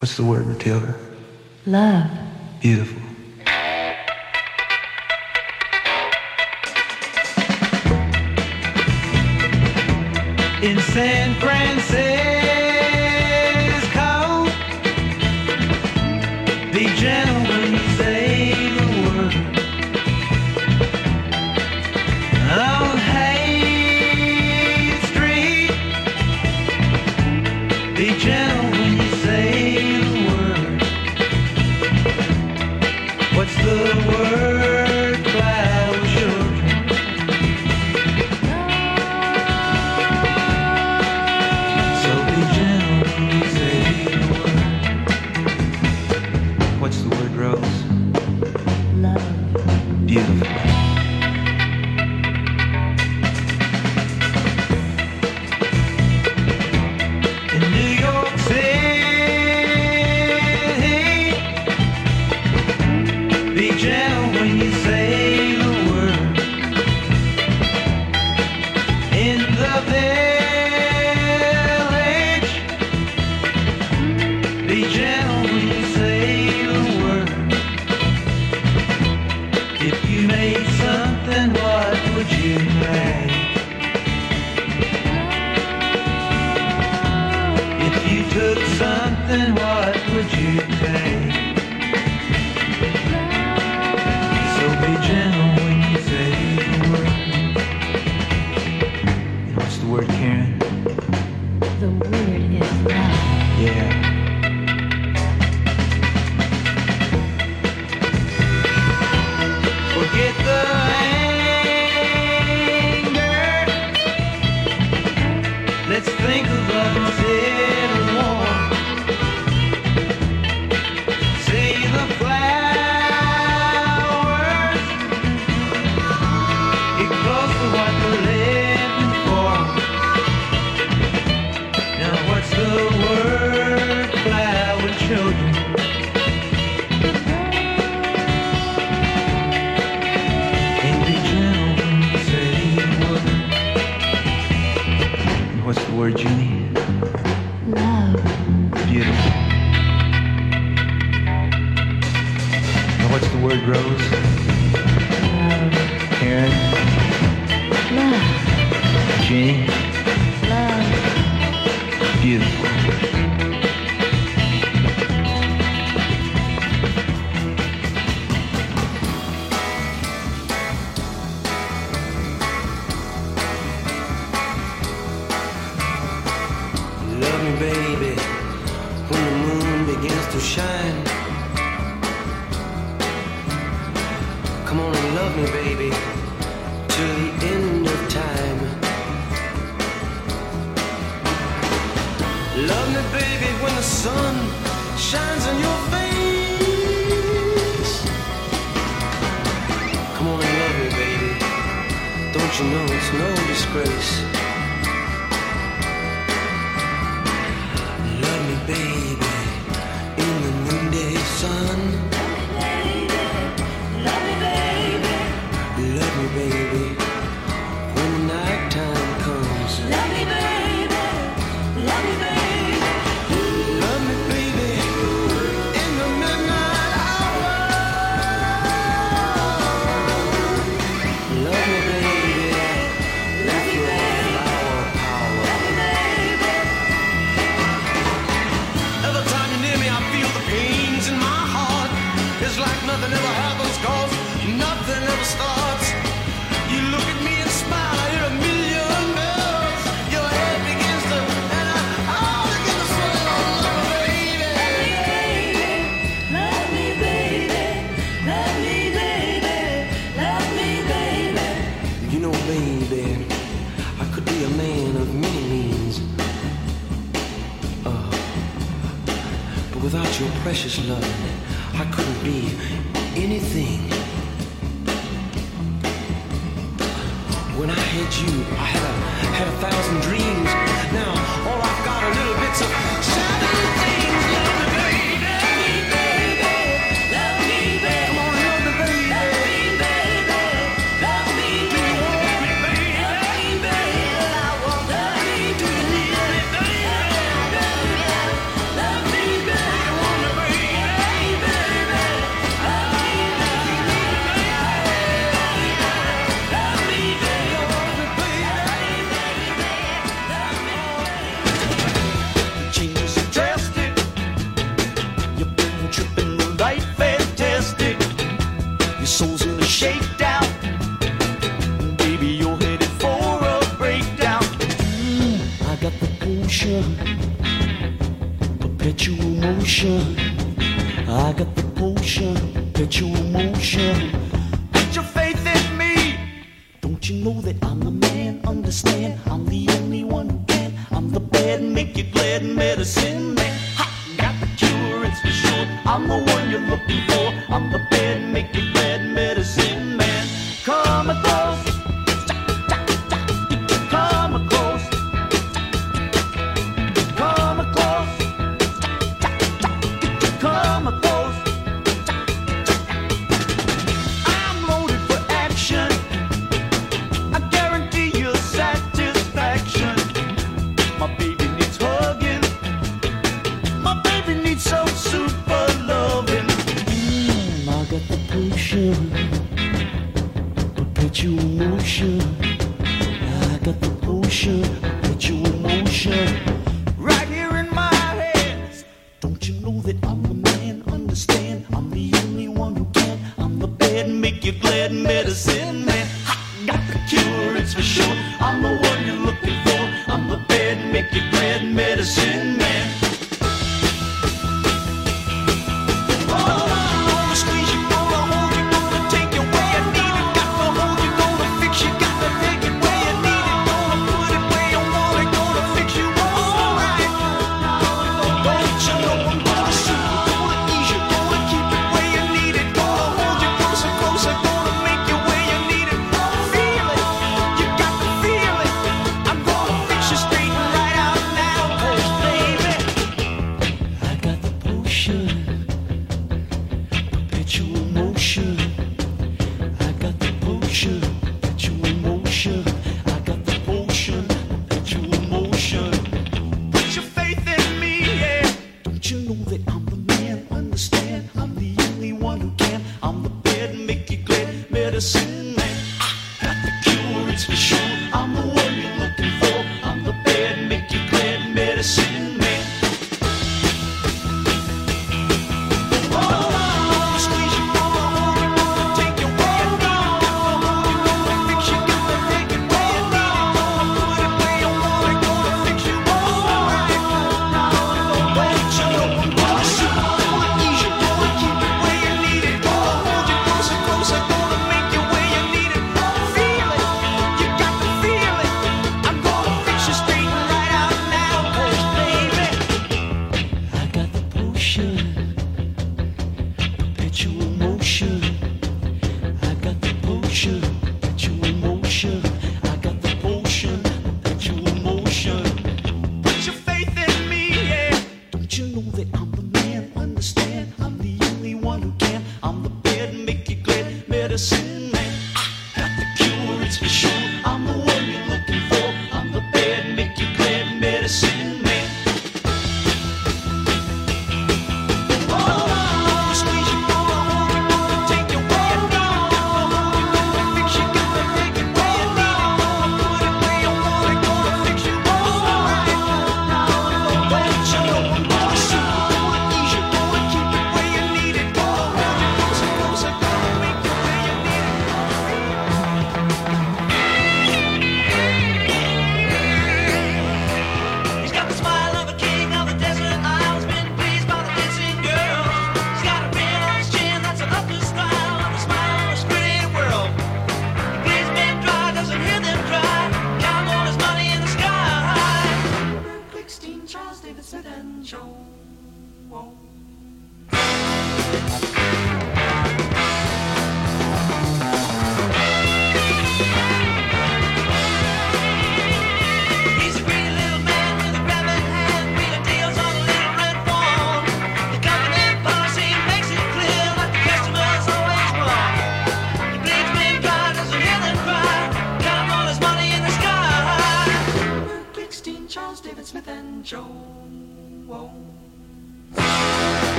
What's the word, Matilda? Love. Beautiful. In San Francisco, be gentle when you say the word. On Haight Street, be gentle when you say the word. What's the word? Cloud children. So be gentle when you say the word. What's the word, Rose? Love. Beautiful. In New York City, be gentle when you say the word. In the village, be gentle when you say the word. If you made something, what would you make? If you took something, what would you take? So be gentle when you say the word. And what's the word, Karen? The word is love. Yeah. Forget the anger. Let's think of unsaid war. Say the flowers. Get close to what we're living for. Now what's the word? Flower children. And be gentle when you say the word. And what's the word, Junie? Love. Beautiful. And what's the word, Rose? Love. Karen? Love. Jeannie? Love. Beautiful. Love me, baby, when the moon begins to shine. Come on and love me, baby, till the end of time. Love me, baby, when the sun shines on your face. Come on and love me, baby. Don't you know it's no disgrace? Love me, baby, in the noonday sun. Love me, baby. Love me, baby, when the nighttime comes. Love me, baby. Love me, baby. Love me, baby, in the midnight hour. Love me, baby, with your flower power. Every time you're near me, I feel the pains in my heart. It's like nothing ever happens, cause nothing ever starts. You look at me and smile, I hear a million bells. Your head begins to, and I begin to say, oh, love me, baby. Love me, baby. Love me, baby. Love me, baby. You know, baby, I could be a man of many means. But without your precious love, I couldn't be anything. When I had you, I had a thousand dreams. Now all I've got are little bits of shadowy things. Love me, baby. Love me, baby. Come on, love me, baby. Love me, baby. Love me, baby. Love me, baby. Love me, baby. I want love me, baby. Love me, baby. Love me, baby. motion. I got the potion, perpetual motion. Put your faith in me. Don't you know that I'm the man? Understand? I'm the only one who can. I'm the bad, make you glad medicine man. Ha! Got the cure, it's for sure. I'm the one you're looking for. I'm the bad, make you glad medicine man. Come close, come close, come close, come close. I'm loaded for action. I guarantee you satisfaction. My baby needs hugging. My baby needs some super loving. I got the potion, perpetual motion. I got the potion, perpetual motion. Right here in my hands. Don't you know that I'm the man? Understand? I'm the only one who can. I'm the bad, make you glad medicine man. Ha! Got the cure, it's for sure. I'm the one you're looking for. I'm the bad, make you glad medicine man. Gonna squeeze you, gonna hold you, gonna take you where you need it. Got to hold you, gonna fix you, got to take it where you need it. Gonna put it where you want it, gonna fix you all right. Don't you know I'm gonna soothe you, gonna ease you, gonna keep it where you need it. Gonna hold you closer, closer, gonna make you where you need it. Feel it, you got to feel it. I'm gonna fix you straight and right out now, 'cause baby, I got the potion, perpetual motion. I got the potion, perpetual motion. I got the potion, perpetual motion. Put your faith in me, yeah. Don't you know that I'm the man? Understand? I'm the only one who can. I'm the bad, make you glad medicine man. I got the cure, it's for sure. I'm the one you're looking for. I'm the bad, make you glad medicine man. Gonna squeeze you, gonna hold you, gonna take you where you need it. Gonna hold you, gonna fix you, got to take it where you need it. Gonna put it where you want it, gonna fix you all right. Don't you know I'm gonna soothe you, gonna ease you, gonna keep it where you need it. Gonna hold you closer, closer, gonna make you where you need it. Feel it, you got to feel it. I'm gonna fix you straight and right out now, 'cause baby, I got the potion, perpetual motion. I got the potion, perpetual motion. I got the potion, perpetual motion. Put your faith in me, yeah. Don't you know that I'm the man? Understand? I'm the only one who can. I'm the bad, make you glad medicine man. I got the cure, it's for sure. I'm the one you're looking for. I'm the bad, make you glad medicine man. Gonna squeeze you, gonna hold you, gonna take you where you need it. Gonna hold you, gonna fix you, got to take it where you need it. Gonna put it where you want it, gonna fix you all right. Don't you know I'm gonna soothe you, gonna ease you, gonna keep it where you need it. Gonna hold you closer, closer, gonna make you where you need it.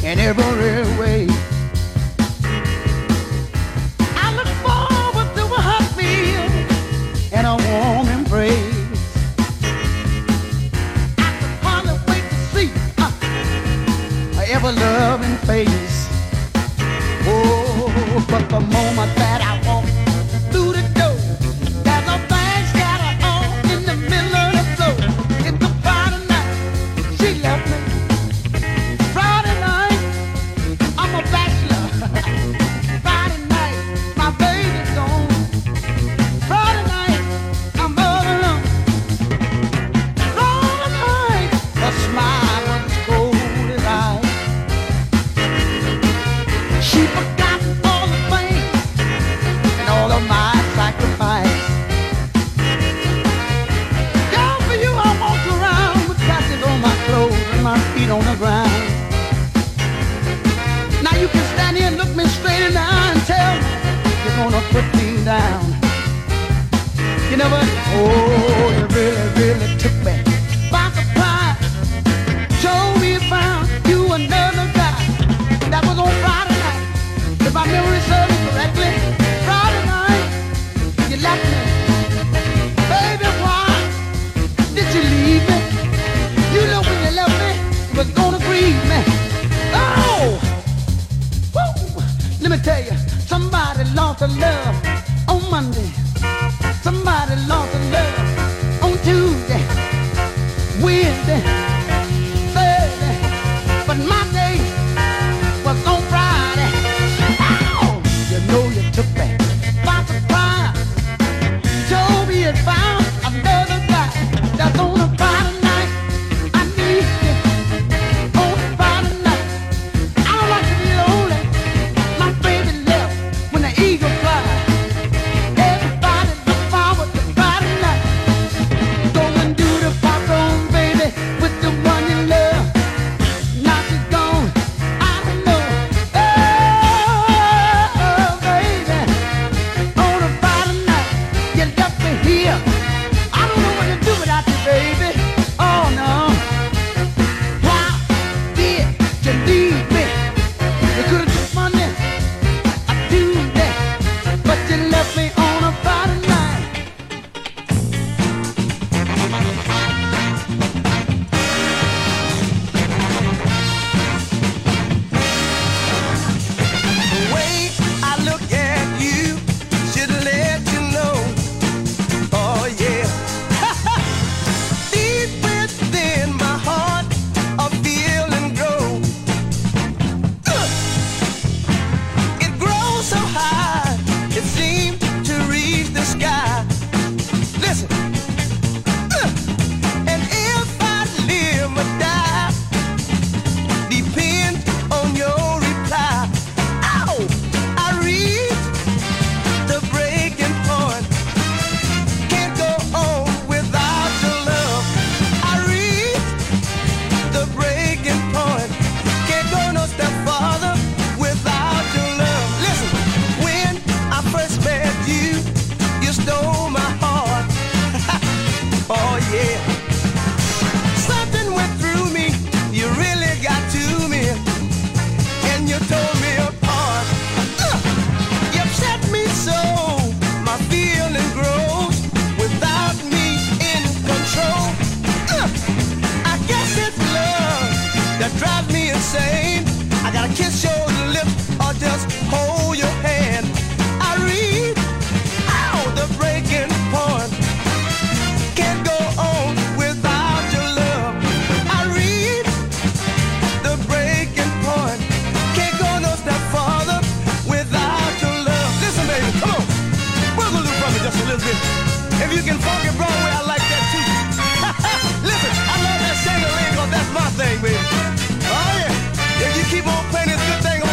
in every way. I look forward to a hot meal and a warm embrace. I can hardly wait to see her ever-loving face. Oh, but the moment that I walk through the door, there's a bang scatter all in the middle of the floor. It's a Friday night, she left me. Friday night, I'm a bachelor. Friday night, my baby's gone. Friday night, I'm all alone. Friday night, her smile was as cold as ice. She forgot all the pain and all of my sacrifice. Girl, for you I walked around with patches on my clothes and my feet on the ground. Now you can stand here and look me straight in the eye and tell me you're gonna put me down. You never, oh, you really, really took me by surprise. Showed me you found you another guy. That was on Friday night. If my memory serves me correctly, Friday night, you left me. Baby, why did you leave me? You know when you left me, it was gonna grieve me. Oh! Woo! Let me tell you, somebody lost a love on Monday. Somebody lost a love on Tuesday, Wednesday, Thursday. But my day was on Friday. Oh! You know you took me by surprise. Told me you found another guy. That's on a Friday night. I need you on a Friday night. I don't like to be lonely. My baby left when the eagle flies. Everybody look forward to Friday night. Go and do the pop on, baby, with the one you love. Now she's gone. I don't know. Oh, baby, on a Friday night, you left me here. I don't know what to do without you, baby. Oh no. Why did you leave me? You could have took Monday, a Tuesday, but you left me on a Friday night. The way I look at you should let you know. Oh yeah. Deep within my heart, a feeling grows. It grows so high, it seems to reach the sky. Listen. And if I live or die, depends on your reply. Ow! I reach the breaking point. Can't go on without your love. I reach the breaking point. Can't go no step farther without your love. Listen, when I first met you, you stole my heart. Oh yeah. Something went through me. You really got to me, and you tore me apart. You upset me so, my feeling grows without me in control. I guess it's love that drives me insane. I gotta kiss your lips or just hold your hand. I read out the breaking point. Can't go on without your love. I read the breaking point. Can't go no step farther without your love. Listen, baby, come on. Wiggle loop for me just a little bit. If you can funk it Broadway, I like that too. Listen, I love that Shangri-La, 'cause that's my thing, baby. Oh yeah. If you keep on playing this good thing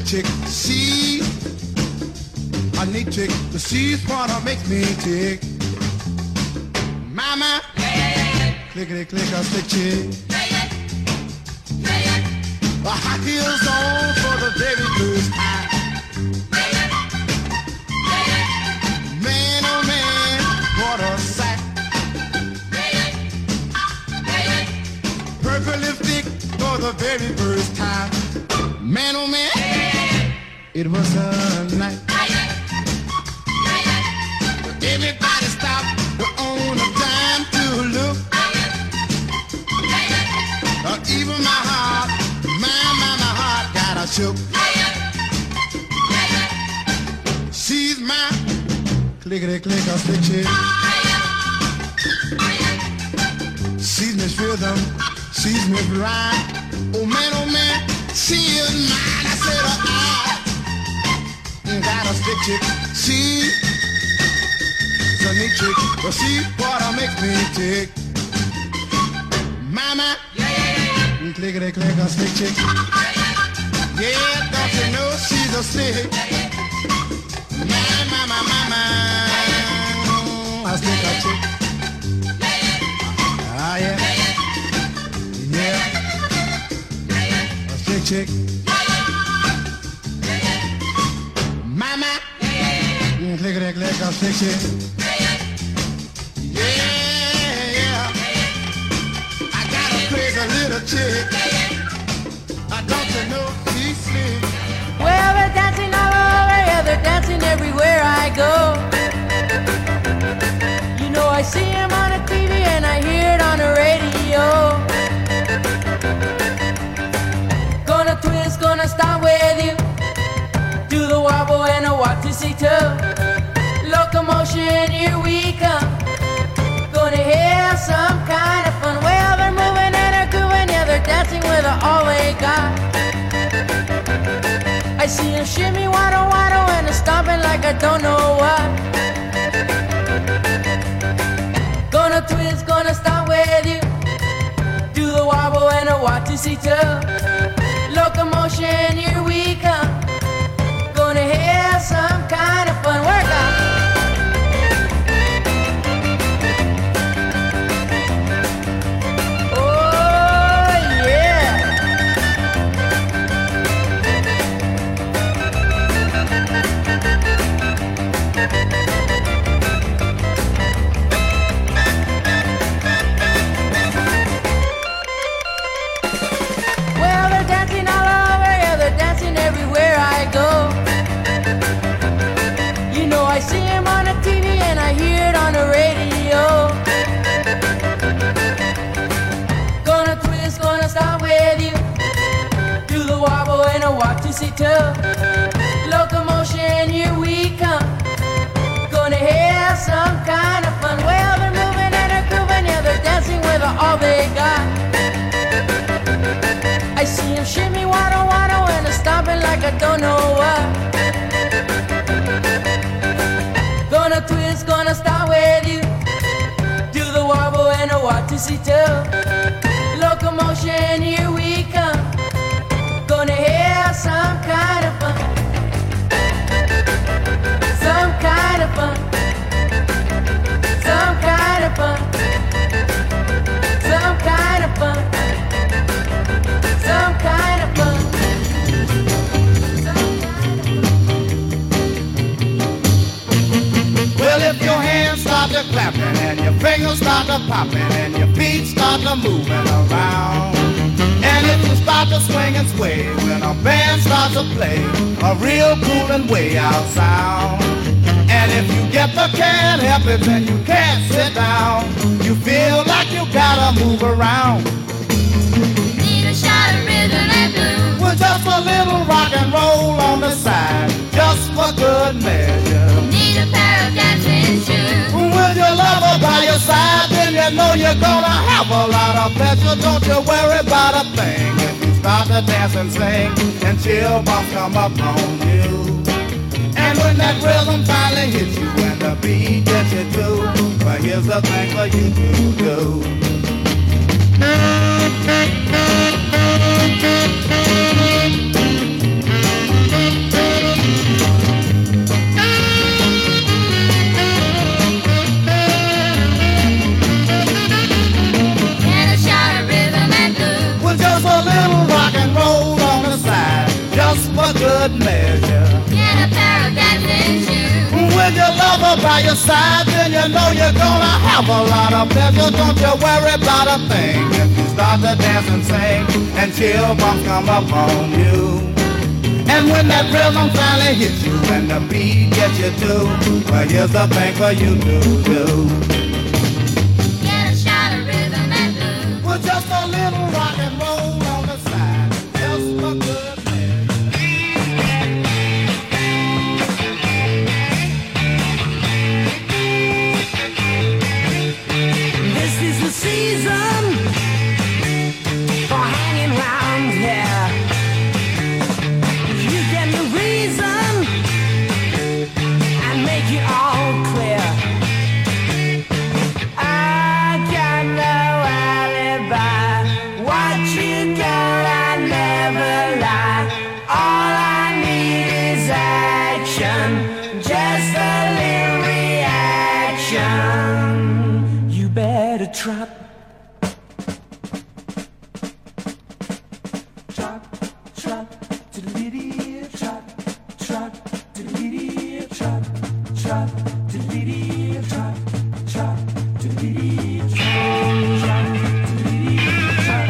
slick chick. She's a neat chick. She's what makes me tick. Mama, clickety click, a slick chick. High heels on for the very first time. Man, oh man, what a sight. Purple lipstick for the very first time. Man, oh man, it was a night. Everybody stopped on a dime to look. Even my heart, my heart got a shook. She's my clickety click a slick chick. She's Miss Rhythm, she's Miss Rhyme. Oh man, she is mine. I said I got a slick chick. She's a neat chick, but she's what makes me tick. Mama. Clickety click a slick chick. Yeah, don't you know she's a slick? My, a slick a chick. Ah yeah, yeah, a slick chick. Mama, clickety click a slick chick. A little chick, don't you know she's slick? Well, they're dancing all over, yeah, they're dancing everywhere I go. You know, I see him on the TV and I hear it on the radio. Gonna twist, gonna start with you. Do the wobble and a walk to see too. Locomotion, here we come. Gonna have some kind of fun. Well, they're moving and they're grooving, yeah, they're dancing with all they got. I see them shimmy, waddle, waddle, and they're stomping like I don't know what. Gonna twist, gonna start with you. Do the wobble and a walk to see too. Locomotion, here we come. Gonna have some kind of fun. Work out. Everywhere I go, you know, I see him on the TV and I hear it on the radio. Gonna twist, gonna start with you. Do the wobble and a walk to see too. Locomotion, here we come. Gonna have some kind of fun. Well, they're moving and they're grooving, yeah, they're dancing with all they got. I see him shimmy, waddle, waddle, and they're stomping like I don't know what. Gonna twist, gonna start with you. Do the wobble and a walk to see too. Locomotion, here we come. Gonna have some kind of fun. Some kind of fun. Some kind of fun. Some kind of fun. Some kind of fun. Well, if your hands start to clapping and your fingers start to popping and your feet start to moving around, and if you start to swing and sway when a band starts to play a real cool and way out sound, and if you get the can't help it and you can't sit down, you feel like you gotta move around. Need a shot of rhythm and blues. With just a little rock and roll on the side, just for good measure. Need a pair of dancing shoes. With your lover by your side, then you know you're gonna have a lot of pleasure. Don't you worry about a thing if you start to dance and sing, and chill bumps come up on you. And when that rhythm finally hits you and the beat gets you too, well, here's the thing for you to do. girl by your side, then you know you're gonna have a lot of pleasure. Don't you worry about a thing if you start to dance and sing and chill bumps come up on you. And when that rhythm finally hits you and the beat gets you too, well, here's the thing for you to do. Get a shot of rhythm and blues. With just a little rock and roll on the side, just for good measure. This is the season for hanging round here. You get the reason and make it all clear. I got no alibi. What you got, I never lie. All I need is action, just a little reaction. You better trot, trot, trot, diddly trot, trot, diddly trot, trot, diddly trot, trot, diddly trot, trot, diddly trot,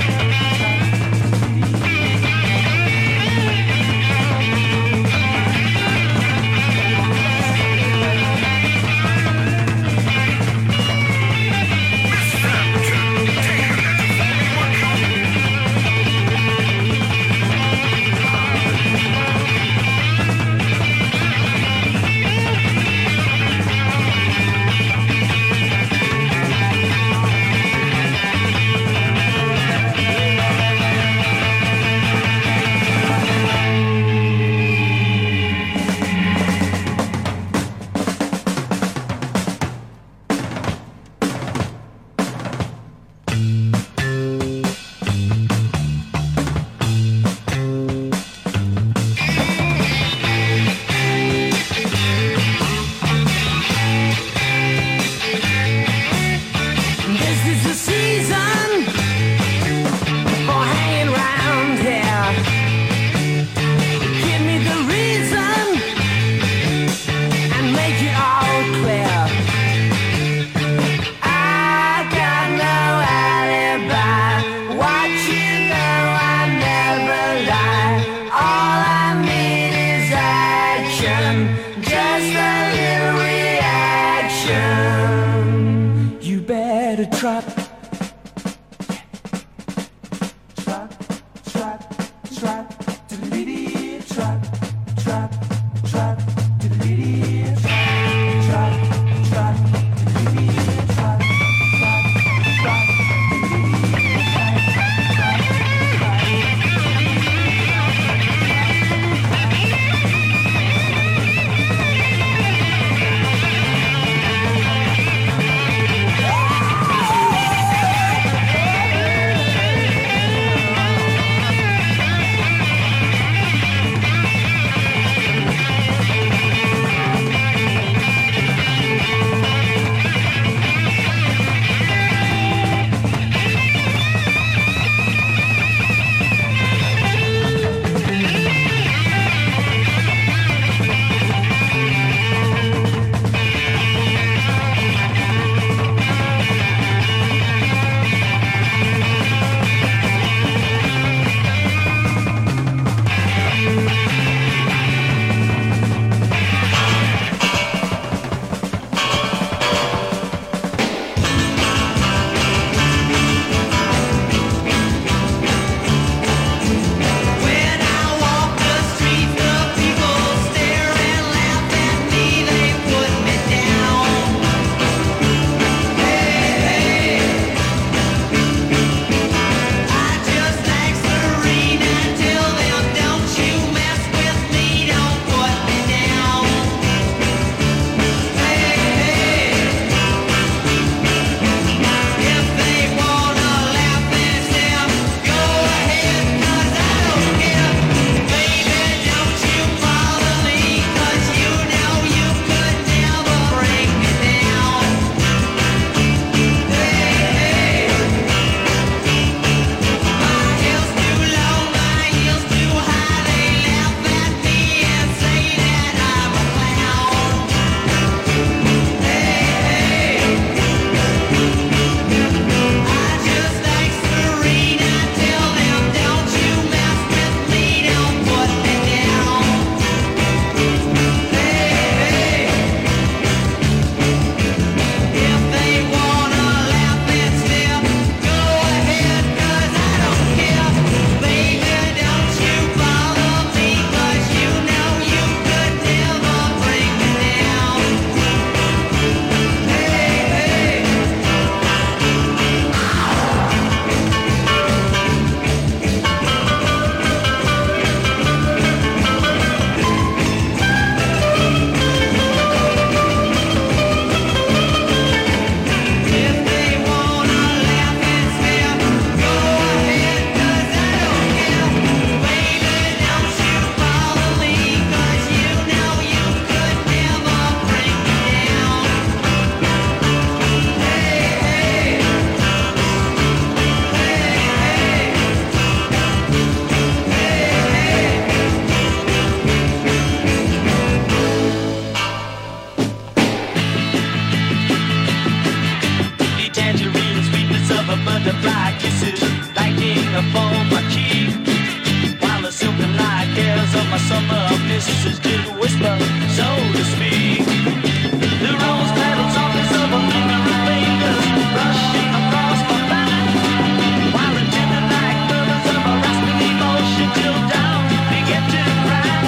This is the season for hanging round here. Give me the reason and make it all clear. I got no alibi. What you know, I never lie. All I need is action, just a little reaction. You better trot, trot, trot, trot, diddly trot, trot, trot, diddly trot, trot, trot, diddly trot, trot, trot, diddly trot. butterfly kisses lighting upon my cheek, while the silken light hairs of my summer misses did whisper, so to speak. The rose petals on the silver lingering fingers brushing across my back, while the tender like murmurs of a rasping emotion till down began to crack.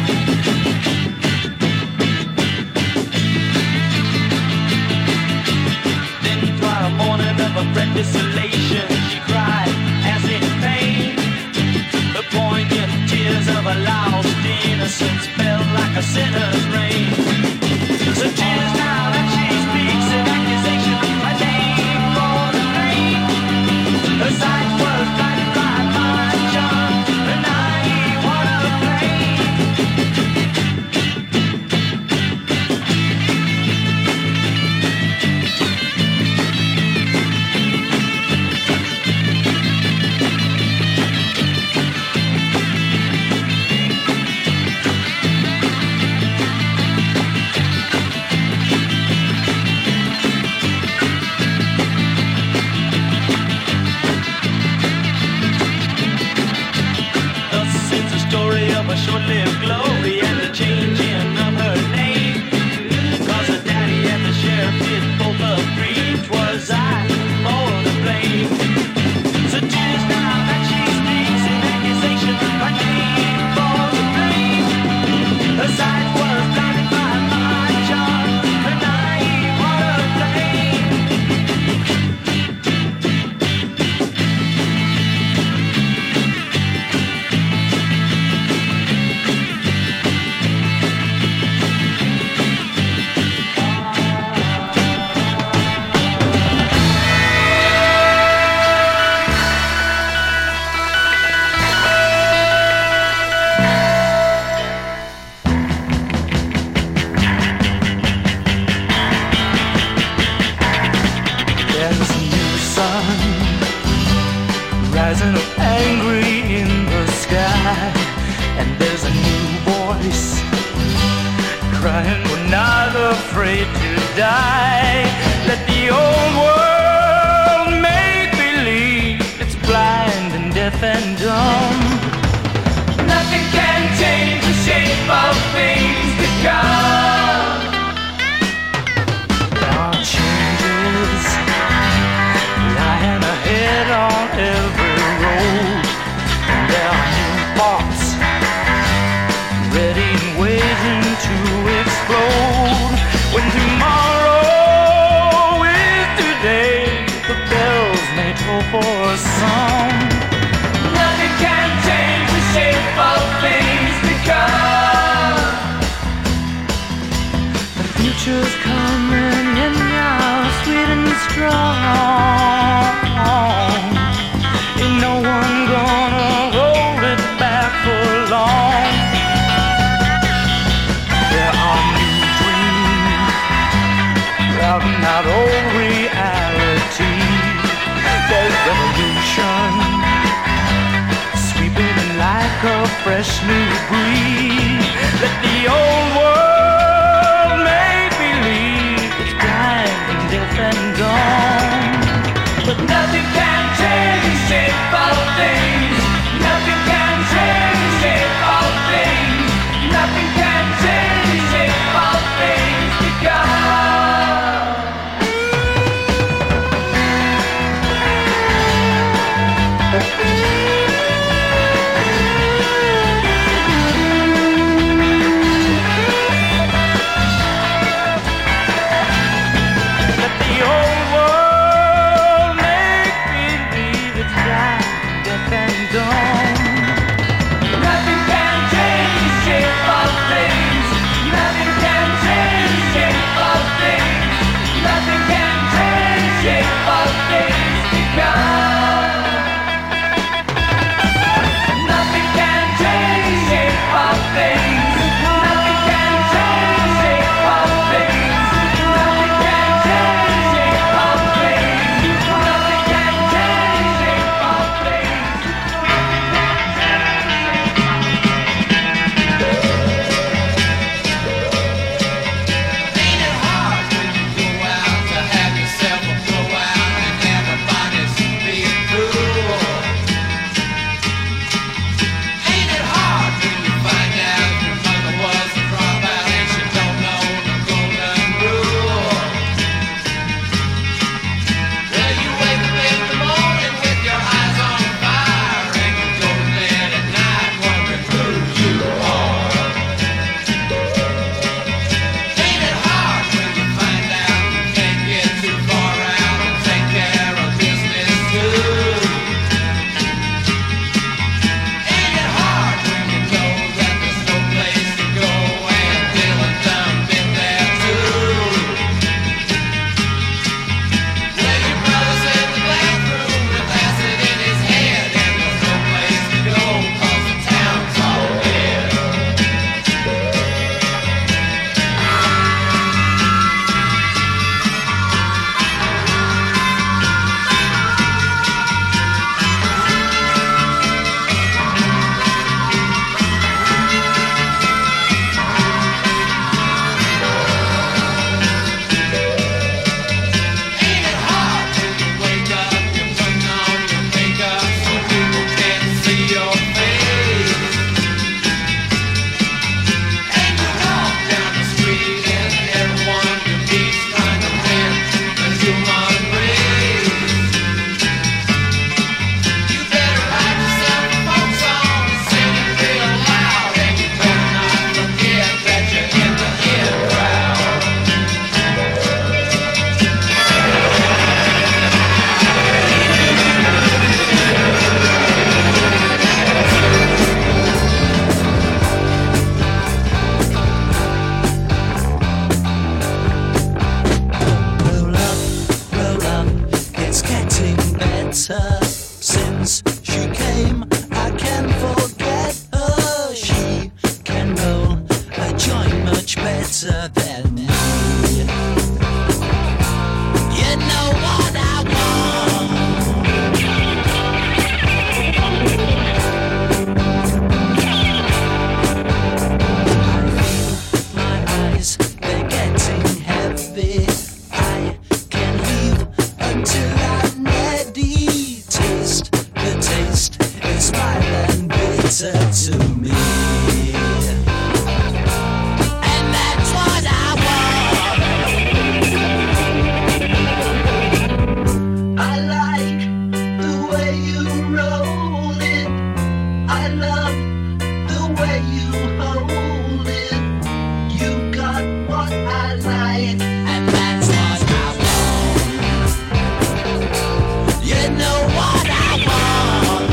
Then throughout a morning of a red desolation, she cried as in pain. The poignant tears of a lost innocence fell like a sinner's rain. So tears now that she speaks in accusation, my name for the pain. Her sight was blinded by my charm, the naive water flame. A short-lived glory and the changing of her name. Cause her daddy and the sheriff did both agree 'twas I for the blame. So tears now that she speaks in accusation, her name for the blame. Her sight was blinded by my charm, her naive water flame. There's a new sun rising up angry in the sky, and there's a new voice crying, we're not afraid to die. Let the old world make believe it's blind and deaf and dumb. Nothing can change the shape of things to come. There are changes lying ahead on every road, and there are new thoughts ready and waiting to explode. When tomorrow is today, the bells may toll for a song. Nothing can change the shape of things to come. The future's coming in now, sweet and strong. Ain't no one gonna hold it back for long. There are new dreams crowding out old reality. There's revolution sweeping in like a fresh new breeze. Let the old world make believe it's blind and deaf and dumb. But nothing can change the shape of things. Nothing can change the shape of things. Nothing can change the shape of things to come. Let the old miss her since she came. I can't forget her. She can roll a joint much better than me. You know what I want. My eyes, they're getting heavy. I can leave until I'm ready. Taste the taste is mild and bitter to me. And that's what I want. I like the way you roll it. I love the way you hold it. You got what I like, and that's what I want. You know what I want.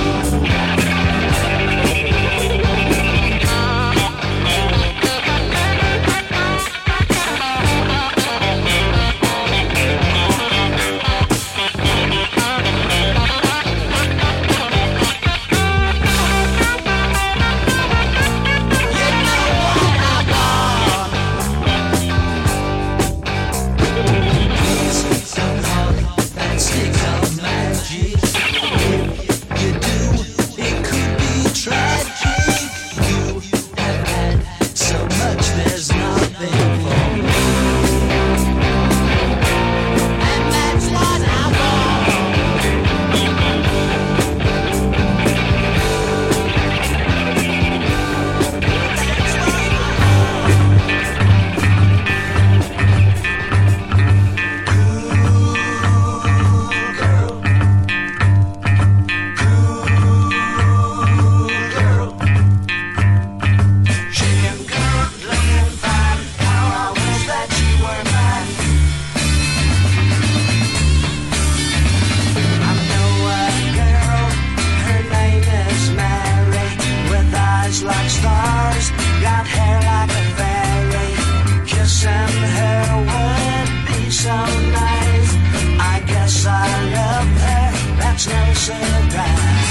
Like stars, got hair like a fairy. Kissing her would be so nice. I guess I love her, that's no surprise.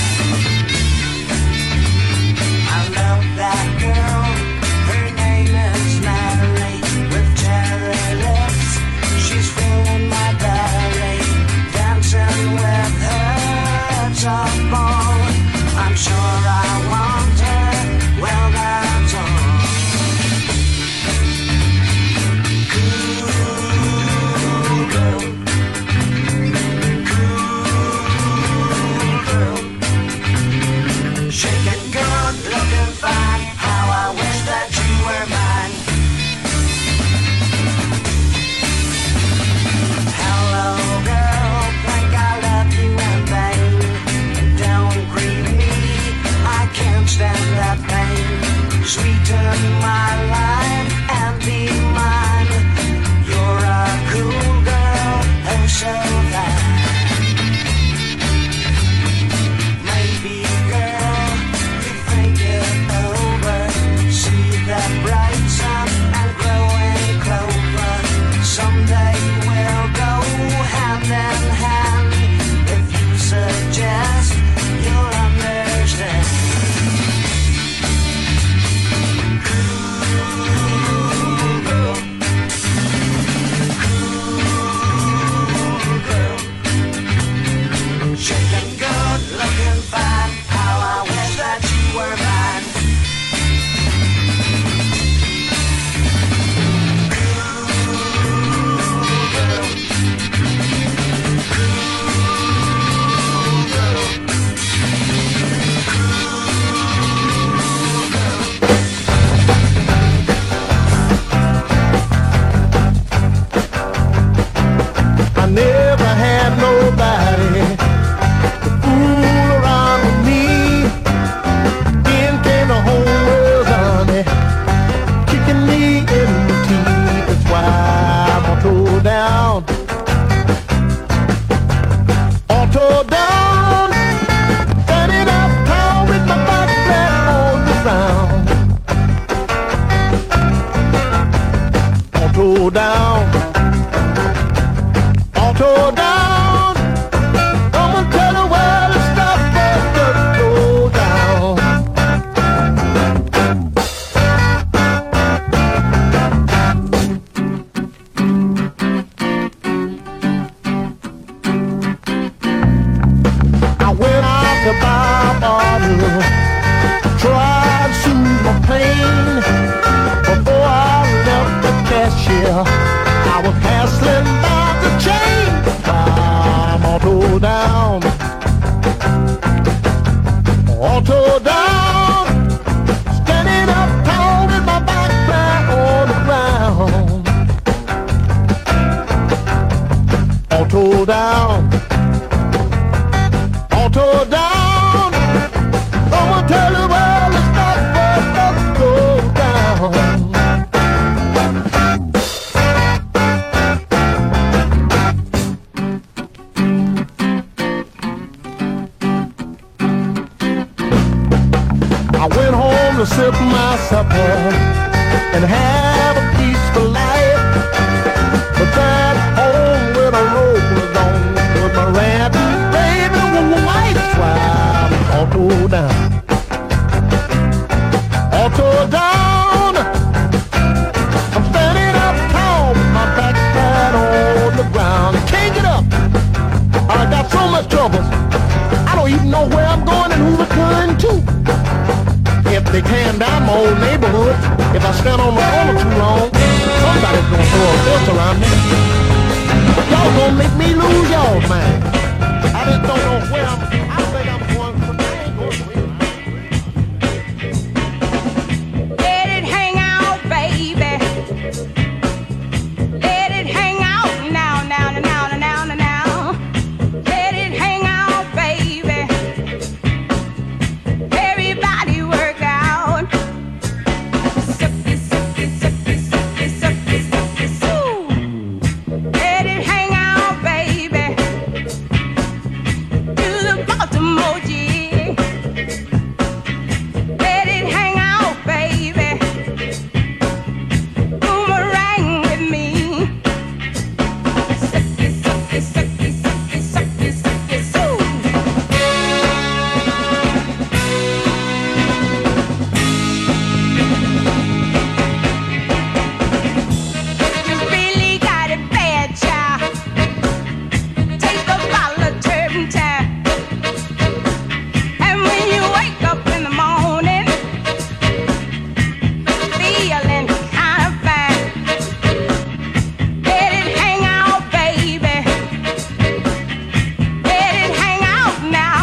I love that girl, her name is Mary. With cherry lips, she's filling my diary. Dancing with her, it's a ball. I'm sure I want her. Well, that's all. Cool girl. Cool girl. Shaking good, looking fine. How I wish that you were mine. Hello, girl. Think I love you in vain. Don't grieve me. I can't stand that pain. Sweeten my life and be mine. You're a cool girl, oh so fine. Maybe, girl, you think it over. See that bright sun and glowing clover. Someday we'll go hand in hand. If you suggest, you'll understand. Shaking good, looking fine. How I wish that you were mine. I never had nobody to fool around with me. Then came the whole world's army, kicking me in the teeth. That's why I'm all tore down, all tore down. Standing uptown with my body flat on the ground, all tore down. Tore down, I'm gonna tell her tore down, all tore down, standing up tall with my back flat on the ground, all tore down, all tore down. I'ma tell you where the stuff go down. I went home to sip my supper and have a peaceful life. But that home where the road was on with my rabbit baby wife swab all tore down, all tore down. I'm standing up tall with my back flat on the ground. I can't get up. I got so much trouble. I don't even know where I'm going and who to turn to. If they tear down my old neighborhood, if I stand on the corner too long, somebody's gonna throw a filter around me. Y'all gonna make me lose y'all's mind. I just don't know where I think I'm going, but I ain't going with. Let it hang out, baby. Let it hang out now, now, now, now, now, now. Let it hang out, baby. Everybody work out. Sucky, sucky, sucky, sucky, sucky, sucky, soo. Let it hang out, baby. Do the Baltimore jig. Let it hang out, baby. Boomerang with me. Sucky, sucky, sucky, sucky, sucky, sucky, soo. You really got it bad, child. Take a bottle of turpentine. And when you wake up in the morning, feeling kind of fine. Let it hang out, baby. Let it hang out now.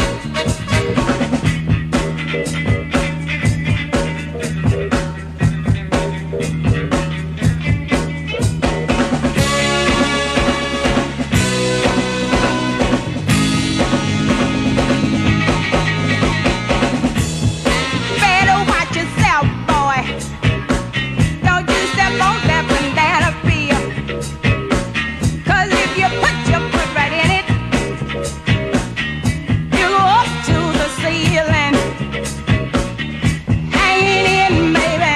Better watch yourself, boy. Don't you step on that banana peel. 'Cause if you put your foot right in it, you go up to the ceiling. Hanging in, baby.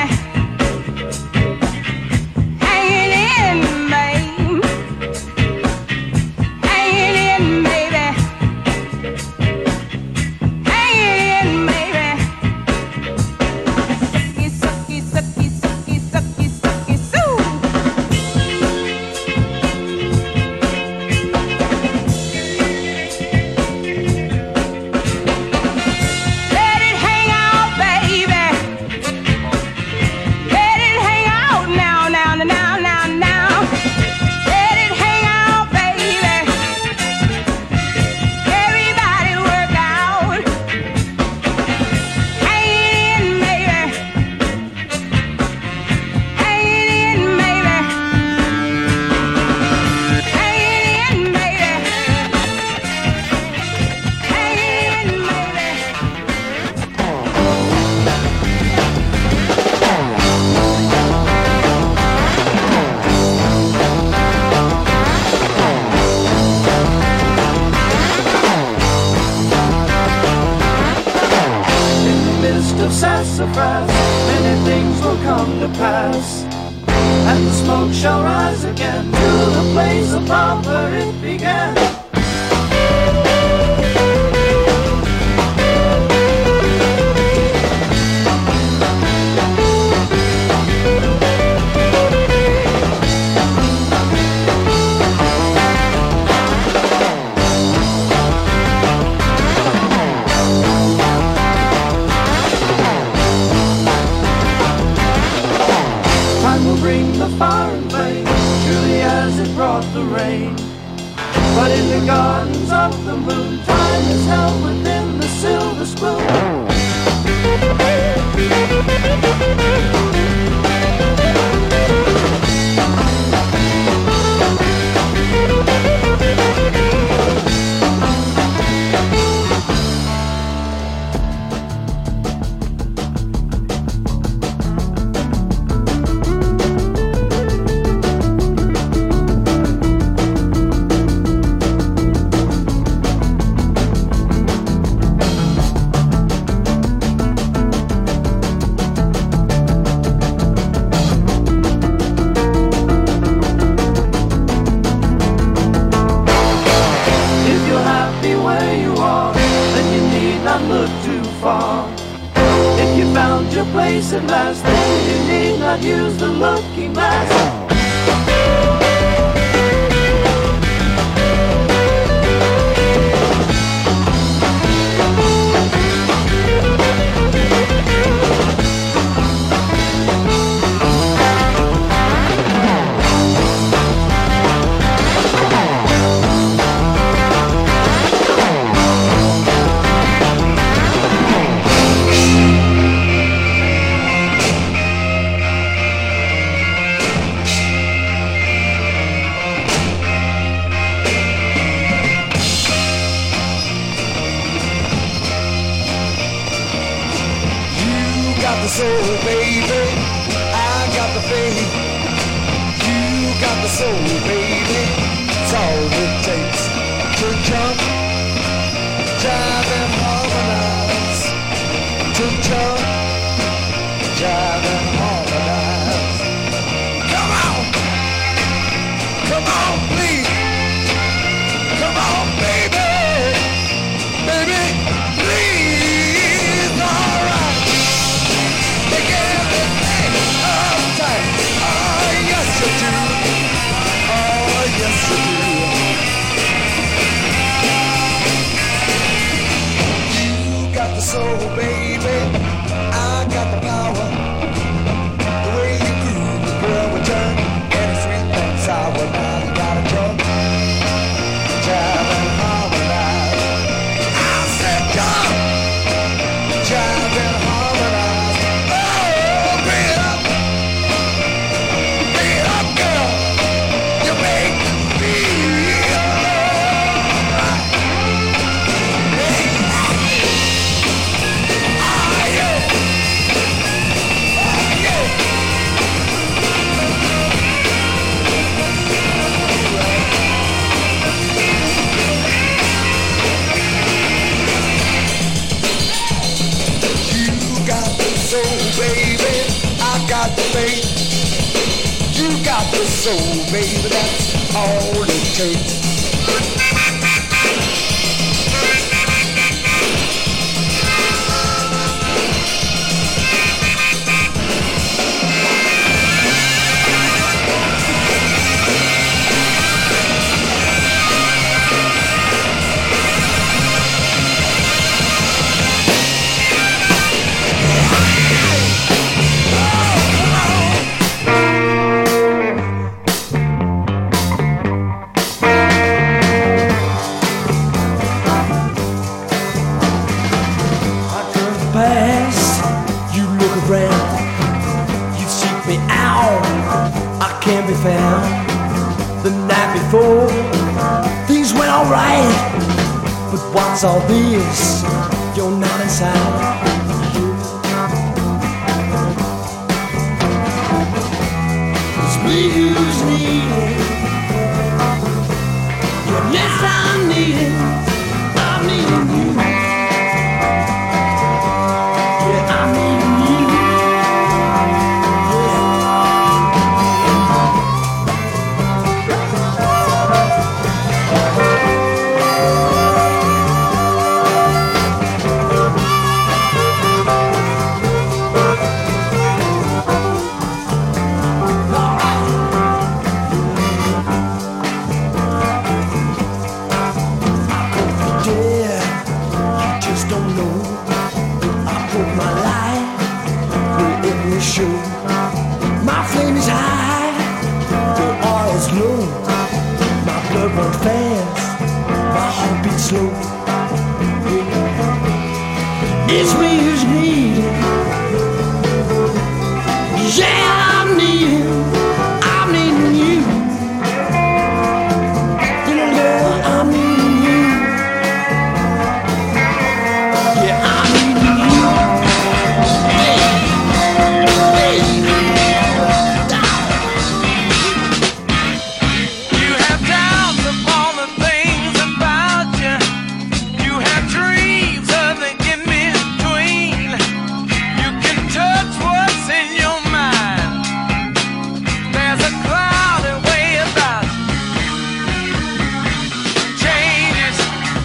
Hanging in, babe. Hanging in, baby. Hanging in, baby. Sucky, sucky, sucky, sucky, sucky, soo. Let it hang out, baby. Let it hang out now, now, now, now, now. Let it hang out, baby. Everybody work out. Hanging in, baby. Hanging in, baby. Hanging in, baby. Hanging in, baby. In the midst of sassafras, many things will come to pass. And the smoke shall rise again to the place above where it began. Time will bring the fire and blaze, surely as it brought the rain. But in the gardens of the moon, time is held within the silver spoon. At last, then you need not use the looking glass. soul, baby. I got the faith. You got the soul, baby. It's all it takes to jump, jive and harmonize. To jump, jive and harmonize. Come on, please. Come on, baby. Baby, please. All right. Make everything uptight. Oh, yes, you do. Oh, yes, you do. You got the soul, baby. I got the power. The way you groove, the girl will turn. Any sweet and sour. Now you gotta jump, jive and harmonize. I said jump, jive and harmonize. Oh, bring it up, girl. You make me feel alright. Hey, ah, yeah, ah, yeah. You got the soul, baby. I got the faith. You got the soul, baby. That's all it takes. I turn past, you look around, you seek me out, I can't be found. The night before, things went alright, but what's all this? You're not inside. It's me who's needed. Yes, I'm needed. I'm needing you. Yeah, I'm needing you. Yeah, you just don't know. I put my light wherever it show. My flame is high, the oil's low. My blood runs fast, heart beats slow. It's me who's needing. Yeah, I'm needing you. Little girl, I'm needing you. Yeah, I'm needing you. You have doubts upon the things about you. You have dreams of the in-between. You can touch what's in your mind. There's a cloudy way about you. Changes,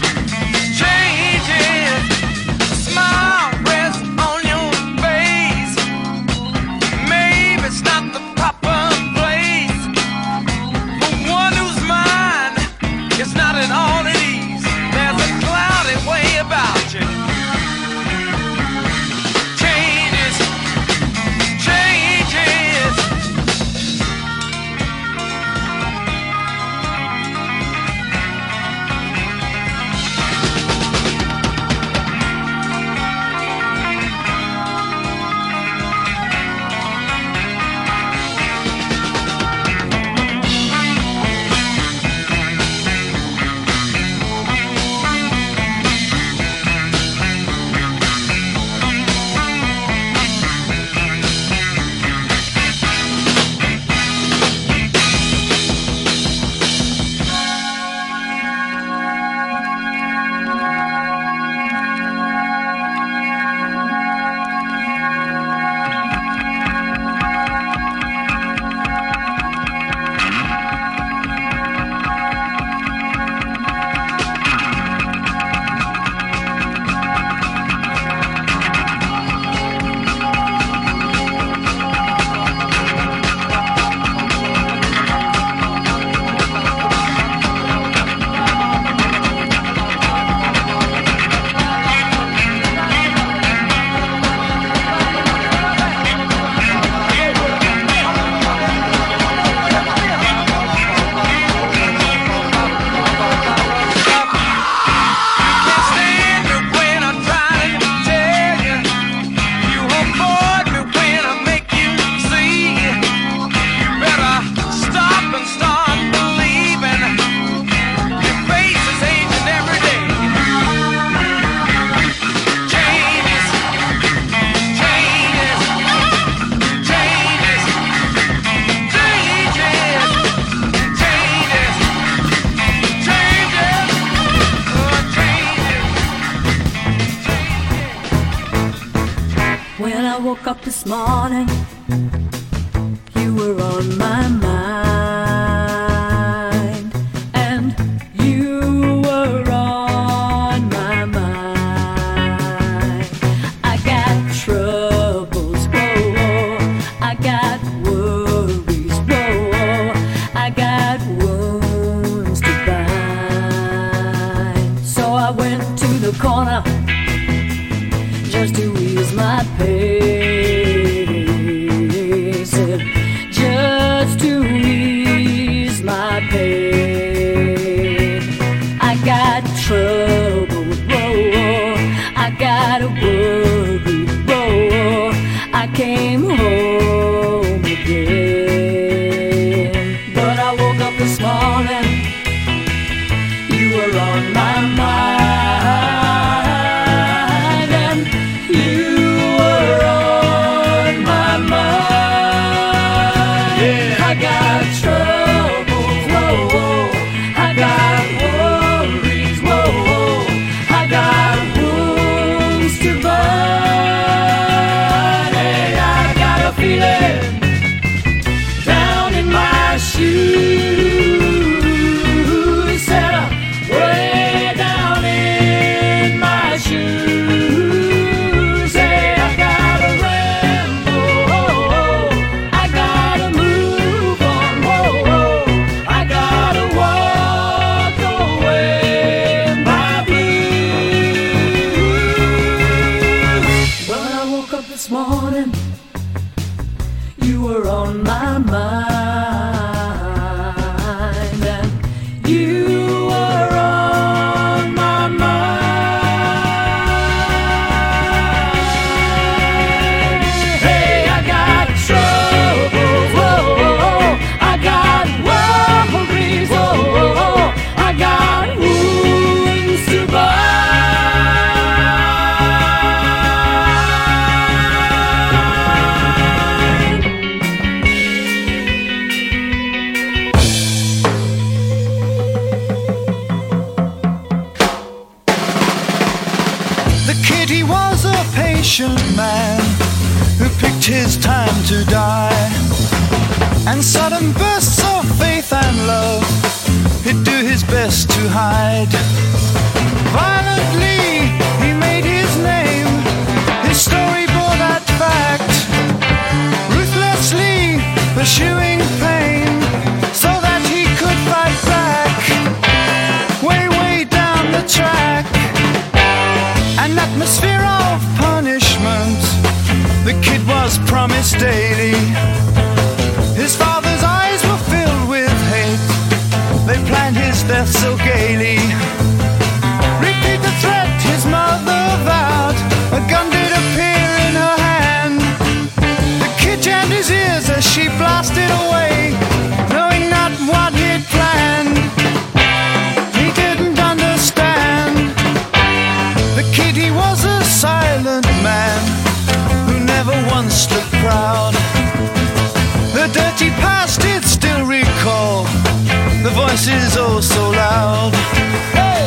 changes. A smile rests on your face. Maybe it's not the proper place. But one whose mind is not at all at ease. There's a cloudy way about you. Changes, changes. When I woke up this morning, you were on my mind, and you were on my mind. I got troubles, whoa, I got worries, whoa, I got wounds to bind. So I went to the corner just to ease my pain, said, just to ease my pain. I got trouble, whoa, I got a worry, whoa, I came home again. But I woke up this morning, you were on my mind. patient man who picked his time to die. And sudden bursts of faith and love he'd do his best to hide. Violently he made his name, his story bore that fact. Ruthlessly pursuing pain so that he could fight back. Way, way down the track. An atmosphere of punishment the kid was promised daily. His father's eyes were filled with hate. They planned his death so gaily. Repeat the threat his mother vowed. A gun did appear in her hand. The kid jammed his ears as she blasted away, knowing not what he'd planned. He didn't understand. The kid, he was a silent man who never once looked proud. The dirty past did still recall the voices oh so loud. Hey!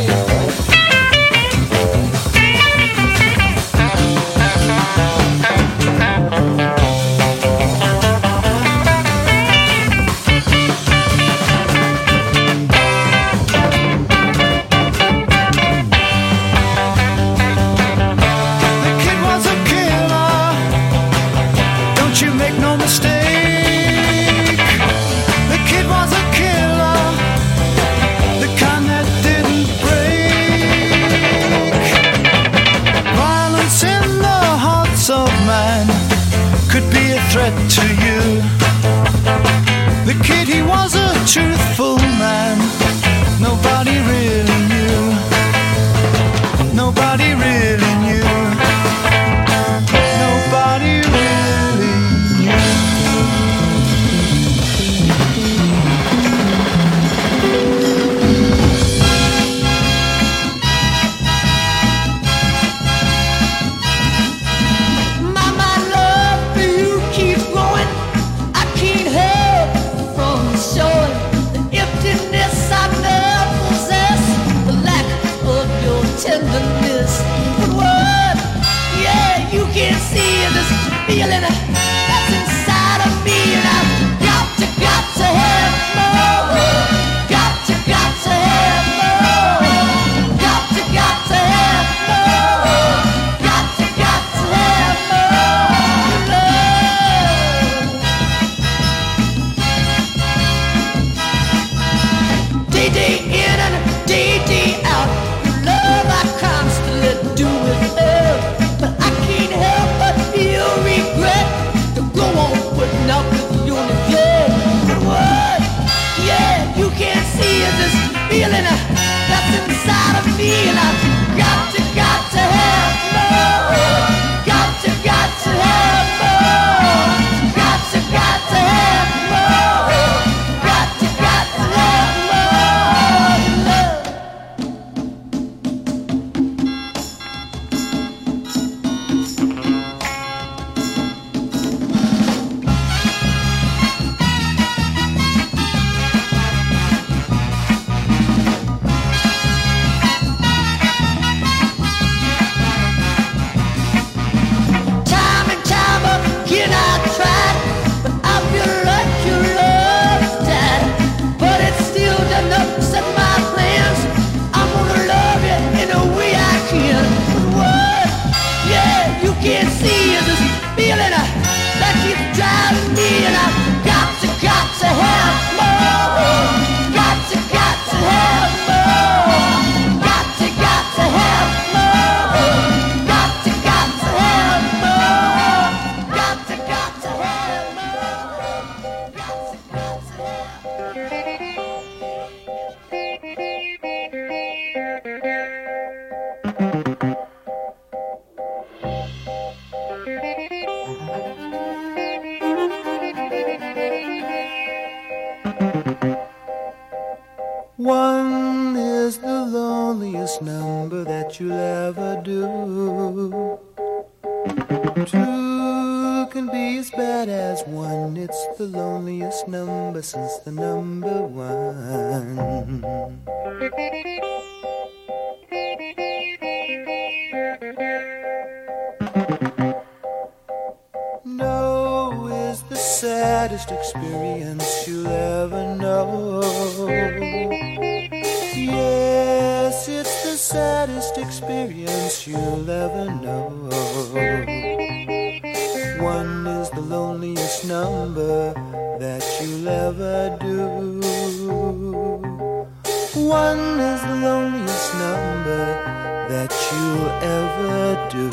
The kid was a killer, don't you make no mistake. The kid was a killer, the kind that didn't break. Violence in the hearts of man could be a threat to you. The kid, he was a truthful man. Nobody really knew. Nobody really knew. Nobody really knew. My love for you keeps growing. I can't help from showing the emptiness I never possess, the lack of your tenderness. But what? Yeah, you can see this feeling that's inside of me, and I've got to have more. Got to have more. Got to have more. Got to have more love. Day in and day out, love I constantly do with her, but I can't help but feel regret to go on putting up with you again. But what? Yeah, you can't see this feeling that's inside of me, and I've got to have more. Got to have more. Got to have more. Got to have more love. Time and time again I tried, but I feel like your love's died. But it still doesn't upset my plans. I'm gonna love you in a way I can. But what? Yeah, you can't see this feeling that keeps driving me, and I've got to have more. Got to have more. Got to have more. Got to have more. Got to have more. Got to have One is the loneliest number that you'll ever do. Two can be as bad as one. It's the loneliest number since the number one. saddest experience you'll ever know. Yes, it's the saddest experience you'll ever know. One is the loneliest number that you'll ever do. One is the loneliest number that you'll ever do.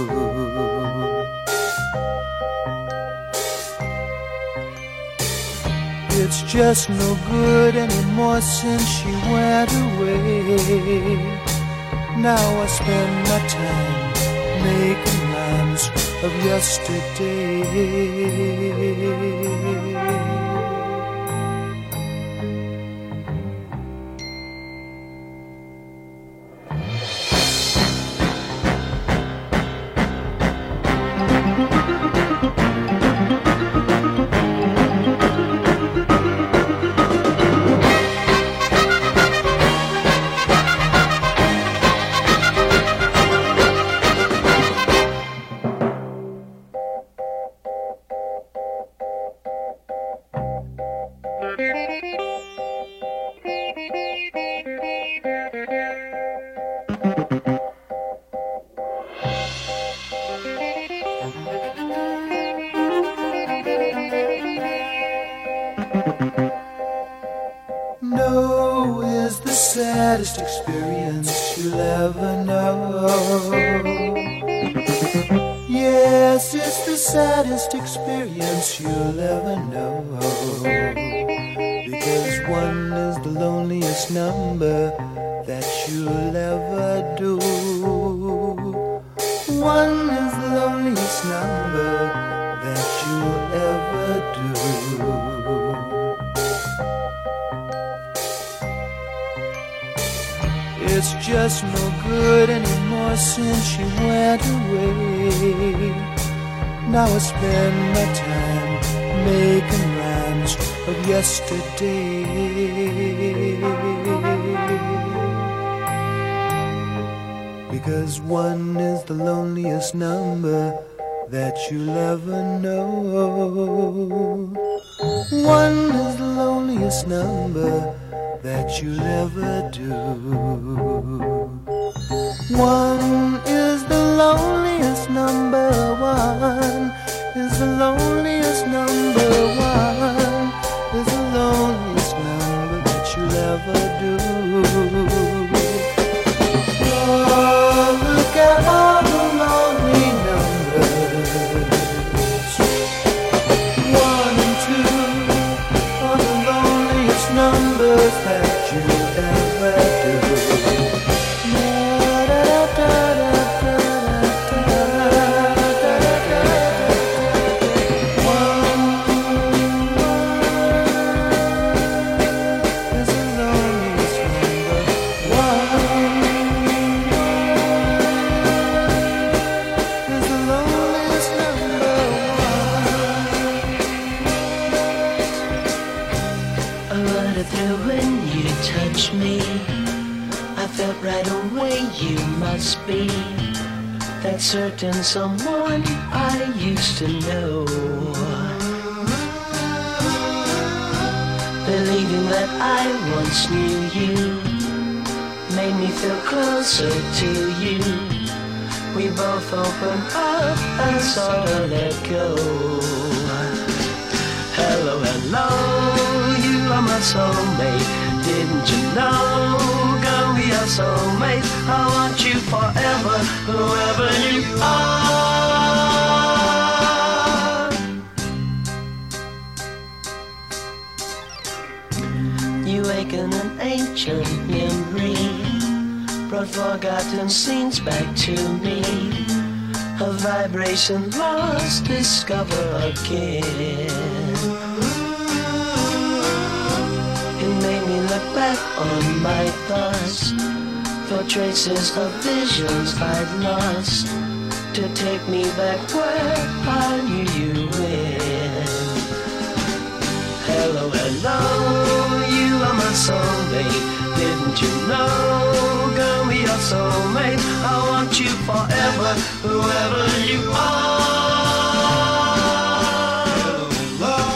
It's just no good anymore since she went away. Now I spend my time making rhymes of yesterday. No is the saddest experience you'll ever know. Yes, it's the saddest experience you'll ever know. Because one is the loneliest number that you'll ever do. One is the loneliest number that you'll ever do. It's just no good anymore since she went away. Now I spend my time making rhymes of yesterday. Because one is the loneliest number that you'll ever know. One is the loneliest number that you'll ever do. One is the loneliest number. One is the loneliest number. One is the loneliest number that you'll ever do. Oh, look at all the lonely numbers. 1 and 2 are the loneliest numbers that you ever do. Right away you must be that certain someone I used to know. Believing that I once knew you made me feel closer to you. We both opened up and sort of let go. Hello, hello, you are my soulmate. Didn't you know? We are soulmates. I want you forever, whoever you are. You awaken an ancient memory, brought forgotten scenes back to me. A vibration lost, discover again. Look back on my thoughts for traces of visions I'd lost to take me back where I knew you went. Hello, hello, you are my soulmate. Didn't you know? Girl, we are soulmates. I want you forever, whoever you are. Hello, hello.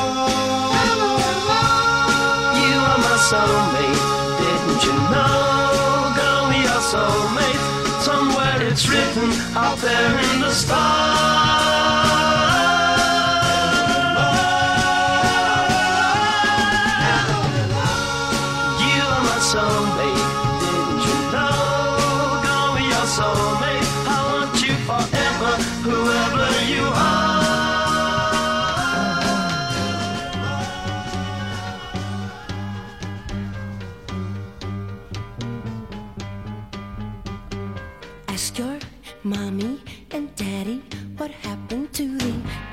soulmate. Somewhere it's written out there in the stars. You are my soulmate, didn't you know? Call me your soulmate. I want you forever, whoever you are. Ask your mommy and daddy what happened to the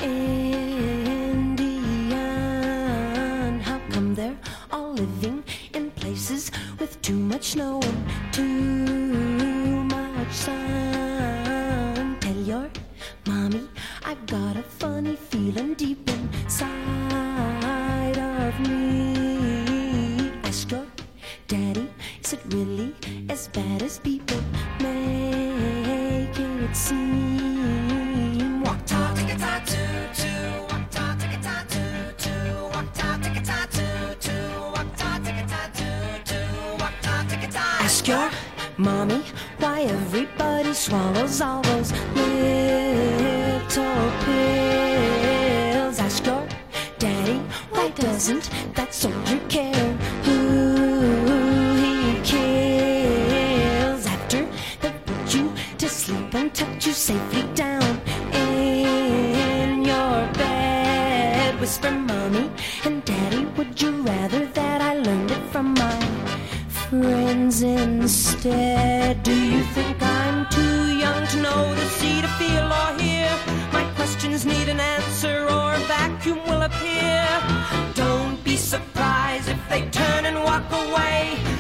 Indian. How come they're all living in places with too much snow and too much sun? Tell your mommy I've got a funny feeling deep inside of me. Ask your daddy, is it really as bad as people make it seem? Walk ta ticka ta too too, walk ta ticka ta too too, walk ta ticka ta too too, walk ta ticka ta too too, walk ta ticka ta. Ask your mommy why everybody swallows all those little pills. Ask your daddy why doesn't that soldier care who he kills? After they put you to sleep and tucked you safely down in your bed, whisper mommy and daddy, would you rather that I learned it from my friends instead? Do you think I'm too young to know, to see, to feel or hear? My questions need an answer or a vacuum will appear. Don't be surprised if they turn and walk away.